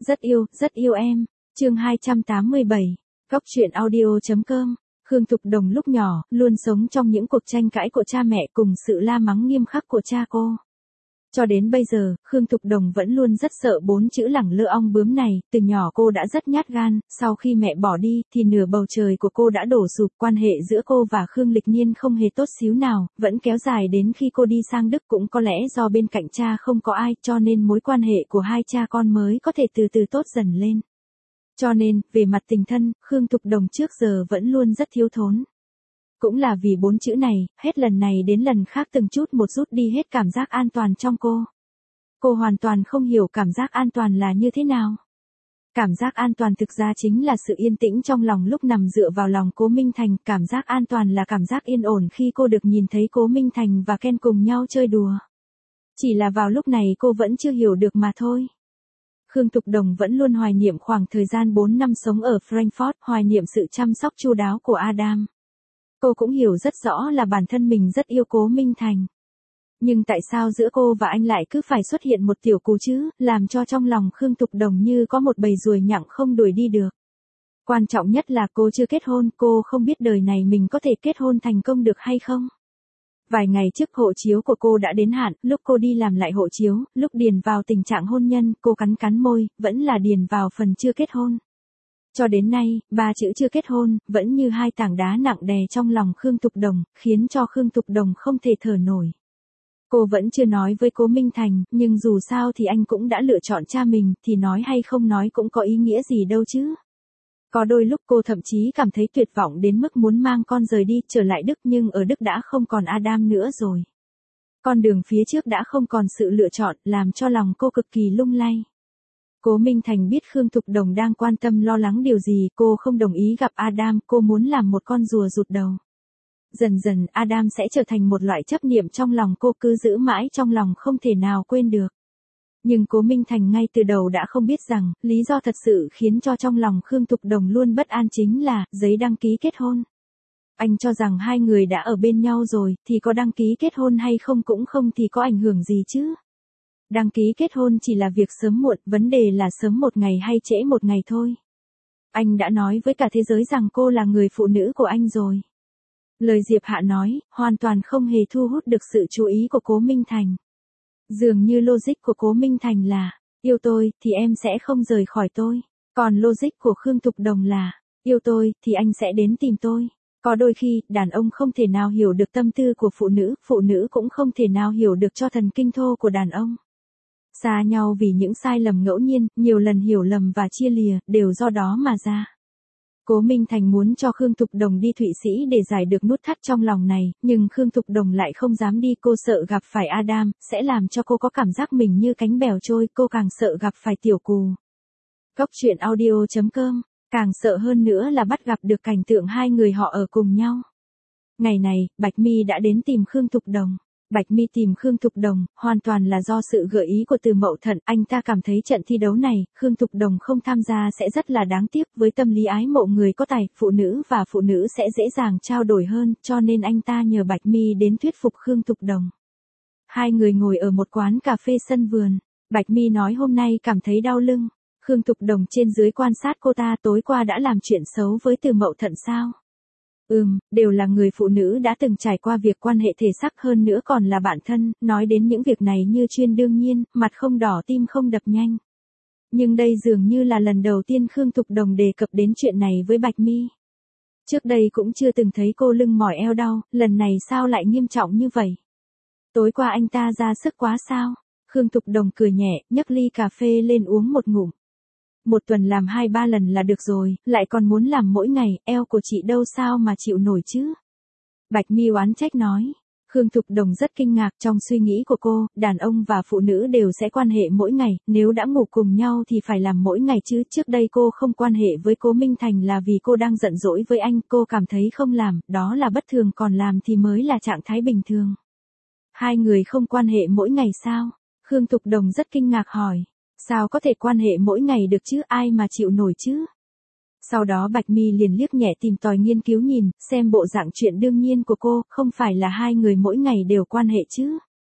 rất yêu em. Chương 287. Góc truyện audio.com. Khương Thục Đồng lúc nhỏ, luôn sống trong những cuộc tranh cãi của cha mẹ cùng sự la mắng nghiêm khắc của cha cô. Cho đến bây giờ, Khương Thục Đồng vẫn luôn rất sợ 4 chữ lẳng lơ ong bướm này, từ nhỏ cô đã rất nhát gan, sau khi mẹ bỏ đi, thì nửa bầu trời của cô đã đổ sụp, quan hệ giữa cô và Khương Lịch Nhiên không hề tốt xíu nào, vẫn kéo dài đến khi cô đi sang Đức, cũng có lẽ do bên cạnh cha không có ai, cho nên mối quan hệ của hai cha con mới có thể từ từ tốt dần lên. Cho nên, về mặt tình thân, Khương Thục Đồng trước giờ vẫn luôn rất thiếu thốn. Cũng là vì 4 chữ này, hết lần này đến lần khác từng chút một rút đi hết cảm giác an toàn trong cô. Cô hoàn toàn không hiểu cảm giác an toàn là như thế nào. Cảm giác an toàn thực ra chính là sự yên tĩnh trong lòng lúc nằm dựa vào lòng Cố Minh Thành. Cảm giác an toàn là cảm giác yên ổn khi cô được nhìn thấy Cố Minh Thành và Ken cùng nhau chơi đùa. Chỉ là vào lúc này cô vẫn chưa hiểu được mà thôi. Khương Thục Đồng vẫn luôn hoài niệm khoảng thời gian 4 năm sống ở Frankfurt, hoài niệm sự chăm sóc chu đáo của Adam. Cô cũng hiểu rất rõ là bản thân mình rất yêu Cố Minh Thành. Nhưng tại sao giữa cô và anh lại cứ phải xuất hiện một tiểu cú chứ, làm cho trong lòng Khương Thục Đồng như có một bầy ruồi nhặng không đuổi đi được. Quan trọng nhất là cô chưa kết hôn, cô không biết đời này mình có thể kết hôn thành công được hay không. Vài ngày trước hộ chiếu của cô đã đến hạn, lúc cô đi làm lại hộ chiếu, lúc điền vào tình trạng hôn nhân, cô cắn môi, vẫn là điền vào phần chưa kết hôn. Cho đến nay, 3 chữ chưa kết hôn, vẫn như hai tảng đá nặng đè trong lòng Khương Thục Đồng, khiến cho Khương Thục Đồng không thể thở nổi. Cô vẫn chưa nói với Cố Minh Thành, nhưng dù sao thì anh cũng đã lựa chọn cha mình, thì nói hay không nói cũng có ý nghĩa gì đâu chứ. Có đôi lúc cô thậm chí cảm thấy tuyệt vọng đến mức muốn mang con rời đi, trở lại Đức, nhưng ở Đức đã không còn Adam nữa rồi. Con đường phía trước đã không còn sự lựa chọn, làm cho lòng cô cực kỳ lung lay. Cố Minh Thành biết Khương Thục Đồng đang quan tâm lo lắng điều gì, cô không đồng ý gặp Adam, cô muốn làm một con rùa rụt đầu. Dần dần Adam sẽ trở thành một loại chấp niệm trong lòng cô, cứ giữ mãi trong lòng không thể nào quên được. Nhưng Cố Minh Thành ngay từ đầu đã không biết rằng, lý do thật sự khiến cho trong lòng Khương Thục Đồng luôn bất an chính là, giấy đăng ký kết hôn. Anh cho rằng hai người đã ở bên nhau rồi, thì có đăng ký kết hôn hay không cũng không thì có ảnh hưởng gì chứ. Đăng ký kết hôn chỉ là việc sớm muộn, vấn đề là sớm một ngày hay trễ một ngày thôi. Anh đã nói với cả thế giới rằng cô là người phụ nữ của anh rồi. Lời Diệp Hạ nói, hoàn toàn không hề thu hút được sự chú ý của Cố Minh Thành. Dường như logic của Cố Minh Thành là, yêu tôi, thì em sẽ không rời khỏi tôi. Còn logic của Khương Thục Đồng là, yêu tôi, thì anh sẽ đến tìm tôi. Có đôi khi, đàn ông không thể nào hiểu được tâm tư của phụ nữ cũng không thể nào hiểu được cho thần kinh thô của đàn ông. Xa nhau vì những sai lầm ngẫu nhiên, nhiều lần hiểu lầm và chia lìa, đều do đó mà ra. Cố Minh Thành muốn cho Khương Thục Đồng đi Thụy Sĩ để giải được nút thắt trong lòng này, nhưng Khương Thục Đồng lại không dám đi, cô sợ gặp phải Adam, sẽ làm cho cô có cảm giác mình như cánh bèo trôi, cô càng sợ gặp phải tiểu cù. Góc truyện audio.com, càng sợ hơn nữa là bắt gặp được cảnh tượng hai người họ ở cùng nhau. Ngày này, Bạch Mi đã đến tìm Khương Thục Đồng. Bạch Mi tìm Khương Thục Đồng, hoàn toàn là do sự gợi ý của Từ Mậu Thận, anh ta cảm thấy trận thi đấu này, Khương Thục Đồng không tham gia sẽ rất là đáng tiếc, với tâm lý ái mộ người có tài, phụ nữ sẽ dễ dàng trao đổi hơn, cho nên anh ta nhờ Bạch Mi đến thuyết phục Khương Thục Đồng. Hai người ngồi ở một quán cà phê sân vườn, Bạch Mi nói hôm nay cảm thấy đau lưng, Khương Thục Đồng trên dưới quan sát cô ta, tối qua đã làm chuyện xấu với Từ Mậu Thận sao? Đều là người phụ nữ đã từng trải qua việc quan hệ thể xác, hơn nữa còn là bạn thân, nói đến những việc này như chuyện đương nhiên, mặt không đỏ tim không đập nhanh. Nhưng đây dường như là lần đầu tiên Khương Thục Đồng đề cập đến chuyện này với Bạch Mi. Trước đây cũng chưa từng thấy cô lưng mỏi eo đau, lần này sao lại nghiêm trọng như vậy? Tối qua anh ta ra sức quá sao? Khương Thục Đồng cười nhẹ, nhấc ly cà phê lên uống một ngụm. Một tuần làm 2-3 lần là được rồi, lại còn muốn làm mỗi ngày, eo của chị đâu sao mà chịu nổi chứ? Bạch Mi oán trách nói. Khương Thục Đồng rất kinh ngạc, trong suy nghĩ của cô, đàn ông và phụ nữ đều sẽ quan hệ mỗi ngày, nếu đã ngủ cùng nhau thì phải làm mỗi ngày chứ. Trước đây cô không quan hệ với Cố Minh Thành là vì cô đang giận dỗi với anh, cô cảm thấy không làm, đó là bất thường, còn làm thì mới là trạng thái bình thường. Hai người không quan hệ mỗi ngày sao? Khương Thục Đồng rất kinh ngạc hỏi. Sao có thể quan hệ mỗi ngày được chứ, ai mà chịu nổi chứ? Sau đó Bạch Mi liền liếc nhẹ tìm tòi nghiên cứu nhìn, xem bộ dạng chuyện đương nhiên của cô, không phải là hai người mỗi ngày đều quan hệ chứ.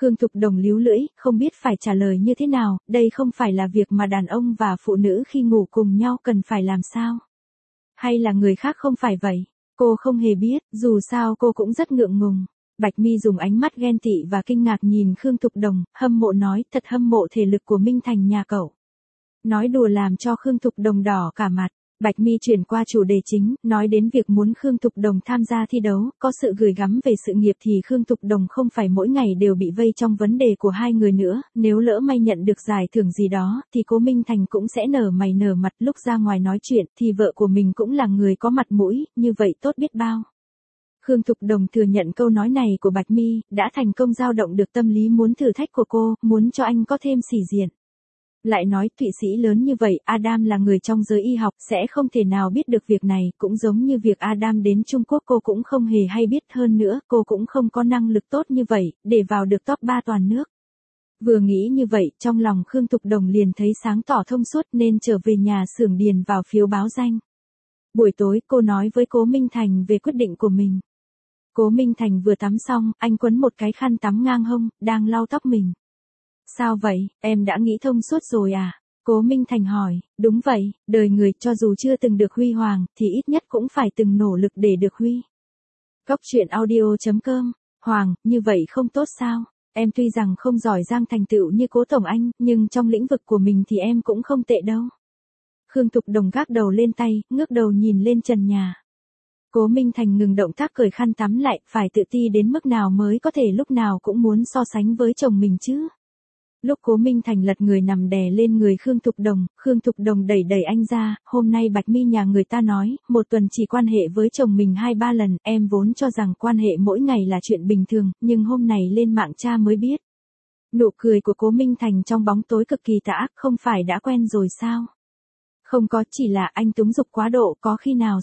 Khương Thục Đồng líu lưỡi, không biết phải trả lời như thế nào, đây không phải là việc mà đàn ông và phụ nữ khi ngủ cùng nhau cần phải làm sao? Hay là người khác không phải vậy? Cô không hề biết, dù sao cô cũng rất ngượng ngùng. Bạch Mi dùng ánh mắt ghen tị và kinh ngạc nhìn Khương Thục Đồng, hâm mộ nói, thật hâm mộ thể lực của Minh Thành nhà cậu. Nói đùa làm cho Khương Thục Đồng đỏ cả mặt. Bạch Mi chuyển qua chủ đề chính, nói đến việc muốn Khương Thục Đồng tham gia thi đấu, có sự gửi gắm về sự nghiệp thì Khương Thục Đồng không phải mỗi ngày đều bị vây trong vấn đề của hai người nữa, nếu lỡ may nhận được giải thưởng gì đó, thì Cố Minh Thành cũng sẽ nở mày nở mặt, lúc ra ngoài nói chuyện, thì vợ của mình cũng là người có mặt mũi, như vậy tốt biết bao. Khương Thục Đồng thừa nhận câu nói này của Bạch Mi, đã thành công dao động được tâm lý muốn thử thách của cô, muốn cho anh có thêm sĩ diện. Lại nói, Thụy Sĩ lớn như vậy, Adam là người trong giới y học, sẽ không thể nào biết được việc này, cũng giống như việc Adam đến Trung Quốc cô cũng không hề hay biết, hơn nữa, cô cũng không có năng lực tốt như vậy, để vào được top 3 toàn nước. Vừa nghĩ như vậy, trong lòng Khương Thục Đồng liền thấy sáng tỏ thông suốt nên trở về nhà xưởng điền vào phiếu báo danh. Buổi tối, cô nói với Cố Minh Thành về quyết định của mình. Cố Minh Thành vừa tắm xong, anh quấn một cái khăn tắm ngang hông, đang lau tóc mình. Sao vậy, em đã nghĩ thông suốt rồi à? Cố Minh Thành hỏi, đúng vậy, đời người cho dù chưa từng được huy hoàng, thì ít nhất cũng phải từng nỗ lực để được huy. Góc truyện audio.com, Hoàng, như vậy không tốt sao? Em tuy rằng không giỏi giang thành tựu như Cố Tổng Anh, nhưng trong lĩnh vực của mình thì em cũng không tệ đâu. Khương Thục Đồng gác đầu lên tay, ngước đầu nhìn lên trần nhà. Cố Minh Thành ngừng động tác cởi khăn tắm lại, phải tự ti đến mức nào mới có thể lúc nào cũng muốn so sánh với chồng mình chứ? Lúc Cố Minh Thành lật người nằm đè lên người Khương Thục Đồng đẩy đẩy anh ra, hôm nay Bạch Mi nhà người ta nói, một tuần chỉ quan hệ với chồng mình 2-3 lần, em vốn cho rằng quan hệ mỗi ngày là chuyện bình thường, nhưng hôm nay lên mạng tra mới biết. Nụ cười của Cố Minh Thành trong bóng tối cực kỳ tà ác, không phải đã quen rồi sao? Không có, chỉ là anh túng dục quá độ, có khi nào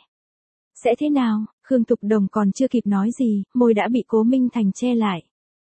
sẽ thế nào? Khương Thục Đồng còn chưa kịp nói gì, môi đã bị Cố Minh Thành che lại.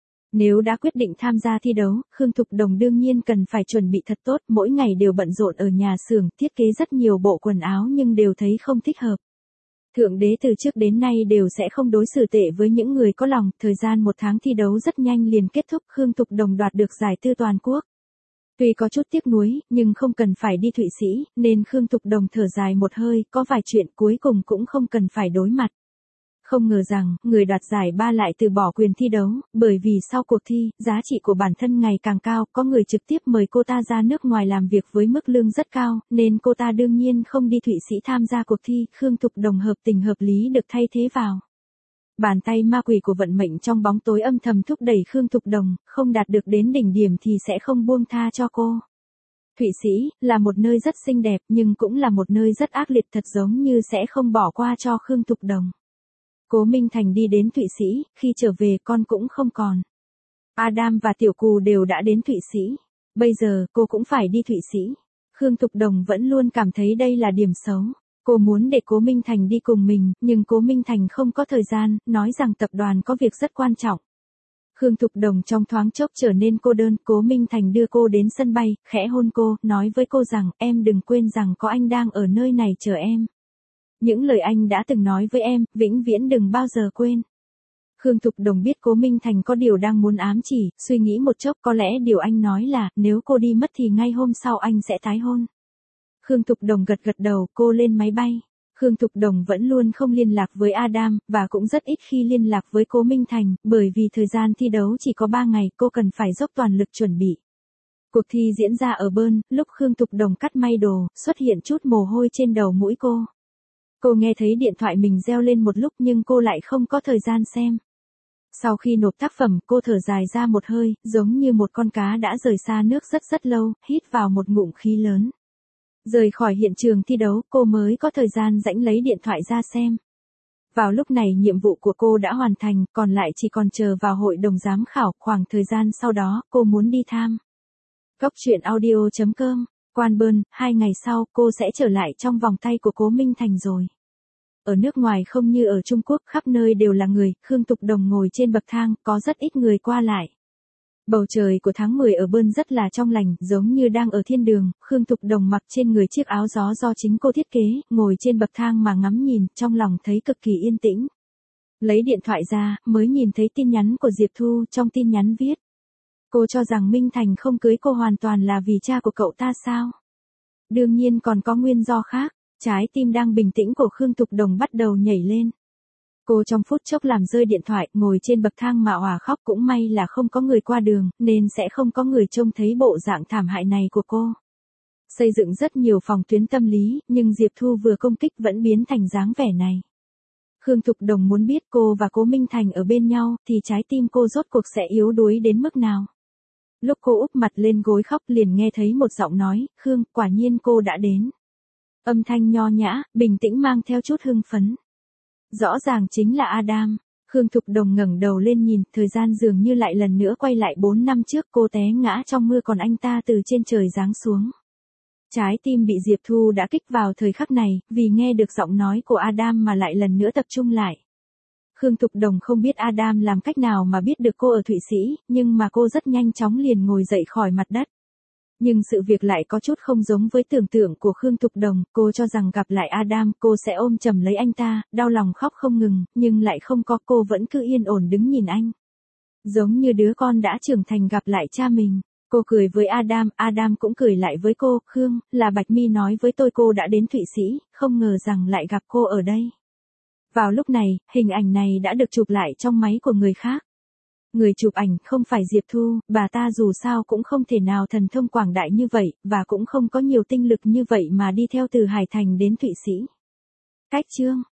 Nếu đã quyết định tham gia thi đấu, Khương Thục Đồng đương nhiên cần phải chuẩn bị thật tốt, mỗi ngày đều bận rộn ở nhà xưởng, thiết kế rất nhiều bộ quần áo nhưng đều thấy không thích hợp. Thượng đế từ trước đến nay đều sẽ không đối xử tệ với những người có lòng, thời gian 1 tháng thi đấu rất nhanh liền kết thúc, Khương Thục Đồng đoạt được giải tư toàn quốc. Tuy có chút tiếc nuối, nhưng không cần phải đi Thụy Sĩ, nên Khương Thục Đồng thở dài một hơi, có vài chuyện cuối cùng cũng không cần phải đối mặt. Không ngờ rằng, người đoạt giải 3 lại từ bỏ quyền thi đấu, bởi vì sau cuộc thi, giá trị của bản thân ngày càng cao, có người trực tiếp mời cô ta ra nước ngoài làm việc với mức lương rất cao, nên cô ta đương nhiên không đi Thụy Sĩ tham gia cuộc thi, Khương Thục Đồng hợp tình hợp lý được thay thế vào. Bàn tay ma quỷ của vận mệnh trong bóng tối âm thầm thúc đẩy Khương Thục Đồng, không đạt được đến đỉnh điểm thì sẽ không buông tha cho cô. Thụy Sĩ, là một nơi rất xinh đẹp nhưng cũng là một nơi rất ác liệt, thật giống như sẽ không bỏ qua cho Khương Thục Đồng. Cố Minh Thành đi đến Thụy Sĩ, khi trở về con cũng không còn. Adam và Tiểu Cù đều đã đến Thụy Sĩ. Bây giờ, cô cũng phải đi Thụy Sĩ. Khương Thục Đồng vẫn luôn cảm thấy đây là điểm xấu. Cô muốn để Cố Minh Thành đi cùng mình, nhưng Cố Minh Thành không có thời gian, nói rằng tập đoàn có việc rất quan trọng. Khương Thục Đồng trong thoáng chốc trở nên cô đơn, Cố Minh Thành đưa cô đến sân bay, khẽ hôn cô, nói với cô rằng, em đừng quên rằng có anh đang ở nơi này chờ em. Những lời anh đã từng nói với em, vĩnh viễn đừng bao giờ quên. Khương Thục Đồng biết Cố Minh Thành có điều đang muốn ám chỉ, suy nghĩ một chốc có lẽ điều anh nói là, nếu cô đi mất thì ngay hôm sau anh sẽ tái hôn. Khương Thục Đồng gật gật đầu, cô lên máy bay. Khương Thục Đồng vẫn luôn không liên lạc với Adam, và cũng rất ít khi liên lạc với Cố Minh Thành, bởi vì thời gian thi đấu chỉ có 3 ngày, cô cần phải dốc toàn lực chuẩn bị. Cuộc thi diễn ra ở Bern, lúc Khương Thục Đồng cắt may đồ, xuất hiện chút mồ hôi trên đầu mũi cô. Cô nghe thấy điện thoại mình reo lên một lúc nhưng cô lại không có thời gian xem. Sau khi nộp tác phẩm, cô thở dài ra một hơi, giống như một con cá đã rời xa nước rất lâu, hít vào một ngụm khí lớn. Rời khỏi hiện trường thi đấu, cô mới có thời gian rãnh lấy điện thoại ra xem. Vào lúc này nhiệm vụ của cô đã hoàn thành, còn lại chỉ còn chờ vào hội đồng giám khảo, khoảng thời gian sau đó, cô muốn đi tham. Góc truyện audio.com, Quan Bơn, 2 ngày sau, cô sẽ trở lại trong vòng tay của Cố Minh Thành rồi. Ở nước ngoài không như ở Trung Quốc, khắp nơi đều là người, Khương Thục Đồng ngồi trên bậc thang, có rất ít người qua lại. Bầu trời của tháng 10 ở Bern rất là trong lành, giống như đang ở thiên đường, Khương Thục Đồng mặc trên người chiếc áo gió do chính cô thiết kế, ngồi trên bậc thang mà ngắm nhìn, trong lòng thấy cực kỳ yên tĩnh. Lấy điện thoại ra, mới nhìn thấy tin nhắn của Diệp Thu, trong tin nhắn viết. Cô cho rằng Minh Thành không cưới cô hoàn toàn là vì cha của cậu ta sao? Đương nhiên còn có nguyên do khác, trái tim đang bình tĩnh của Khương Thục Đồng bắt đầu nhảy lên. Cô trong phút chốc làm rơi điện thoại, ngồi trên bậc thang mà òa khóc, cũng may là không có người qua đường, nên sẽ không có người trông thấy bộ dạng thảm hại này của cô. Xây dựng rất nhiều phòng tuyến tâm lý, nhưng Diệp Thu vừa công kích vẫn biến thành dáng vẻ này. Khương Thục Đồng muốn biết cô và Cố Minh Thành ở bên nhau, thì trái tim cô rốt cuộc sẽ yếu đuối đến mức nào. Lúc cô úp mặt lên gối khóc liền nghe thấy một giọng nói, Khương, quả nhiên cô đã đến. Âm thanh nho nhã, bình tĩnh mang theo chút hưng phấn. Rõ ràng chính là Adam. Khương Thục Đồng ngẩng đầu lên nhìn, thời gian dường như lại lần nữa quay lại 4 năm trước, cô té ngã trong mưa còn anh ta từ trên trời giáng xuống. Trái tim bị Diệp Thu đã kích vào thời khắc này, vì nghe được giọng nói của Adam mà lại lần nữa tập trung lại. Khương Thục Đồng không biết Adam làm cách nào mà biết được cô ở Thụy Sĩ, nhưng mà cô rất nhanh chóng liền ngồi dậy khỏi mặt đất. Nhưng sự việc lại có chút không giống với tưởng tượng của Khương Thục Đồng, cô cho rằng gặp lại Adam cô sẽ ôm chầm lấy anh ta, đau lòng khóc không ngừng, nhưng lại không có, cô vẫn cứ yên ổn đứng nhìn anh. Giống như đứa con đã trưởng thành gặp lại cha mình. Cô cười với Adam, Adam cũng cười lại với cô, Khương, là Bạch Mi nói với tôi cô đã đến Thụy Sĩ, không ngờ rằng lại gặp cô ở đây. Vào lúc này, hình ảnh này đã được chụp lại trong máy của người khác. Người chụp ảnh không phải Diệp Thu, bà ta dù sao cũng không thể nào thần thông quảng đại như vậy, và cũng không có nhiều tinh lực như vậy mà đi theo từ Hải Thành đến Thụy Sĩ. Cách chương